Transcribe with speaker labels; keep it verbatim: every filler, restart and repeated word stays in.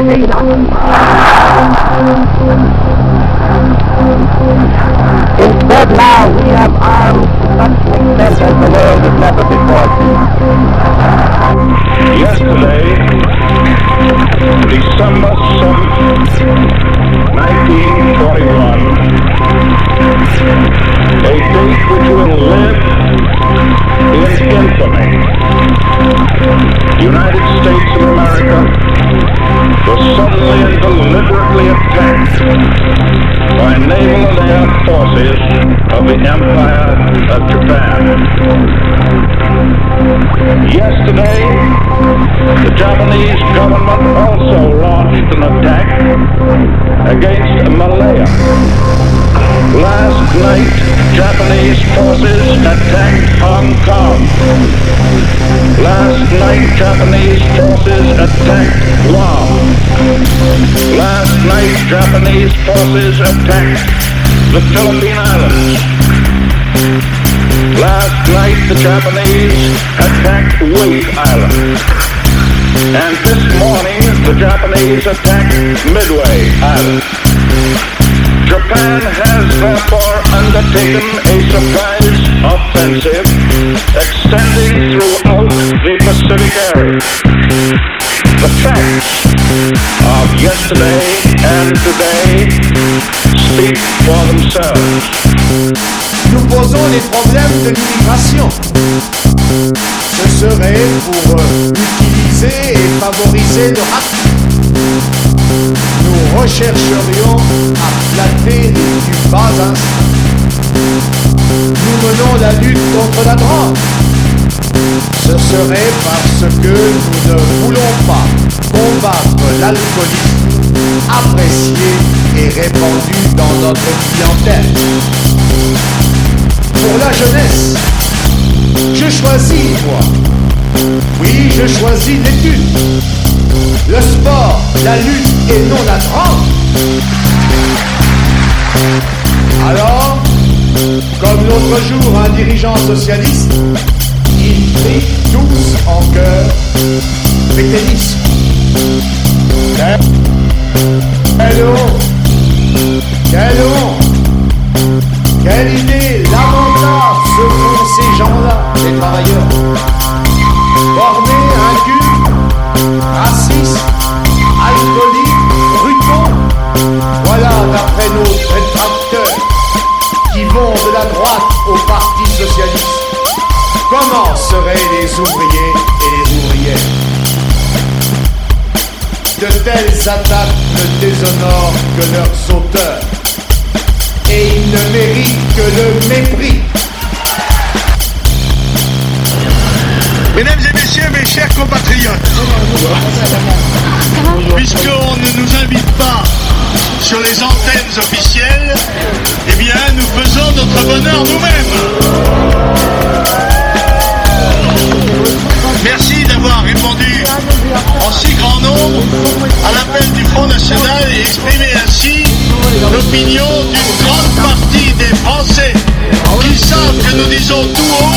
Speaker 1: Instead now we have armed such extent as the world has never before seen.
Speaker 2: Yesterday, December seventh, nineteen forty-one, a date which will live in infamy. The United States of America was suddenly and deliberately attacked by naval and air forces of the Empire of Japan. Yesterday, the Japanese government also launched an attack against Malaya. Last night, Japanese forces attacked Hong Kong. Last night, Japanese forces attacked Guam. Last night, Japanese forces attacked the Philippine Islands. Last night, the Japanese attacked Wake Island. And this morning, the Japanese attacked Midway Island. Japan has therefore undertaken a surprise offensive extending throughout the Pacific area. The facts of yesterday and today speak for themselves.
Speaker 3: Nous posons les problèmes de l'immigration. Ce serait pour utiliser et favoriser le racisme. Nous rechercherions à flatter les plus bas instincts. Nous menons la lutte contre la drogue. Ce serait parce que nous ne voulons pas combattre l'alcoolisme apprécié et répandu dans notre clientèle. Pour la jeunesse, je choisis, moi. Oui, je choisis l'étude, le sport, la lutte et non la drogue. Alors, comme l'autre jour un dirigeant socialiste, ils prient tous en chœur vétérisme. Quelle honte! Quelle honte! Quelle idée lamentable se font ces gens-là, les travailleurs. Bornés, incultes, racistes, alcooliques, brutaux. Voilà d'après nos détracteurs qui vont de la droite au Parti socialiste. Comment seraient les ouvriers et les ouvrières? De telles attaques ne déshonorent que leurs auteurs. Et ils ne méritent que le mépris.
Speaker 4: Mesdames et messieurs, mes chers compatriotes, puisqu'on ne nous invite pas sur les antennes officielles, eh bien, nous faisons notre bonheur nous-mêmes. Merci d'avoir répondu en si grand nombre à l'appel du Front National et exprimé ainsi l'opinion d'une grande partie des Français qui savent que nous disons tout haut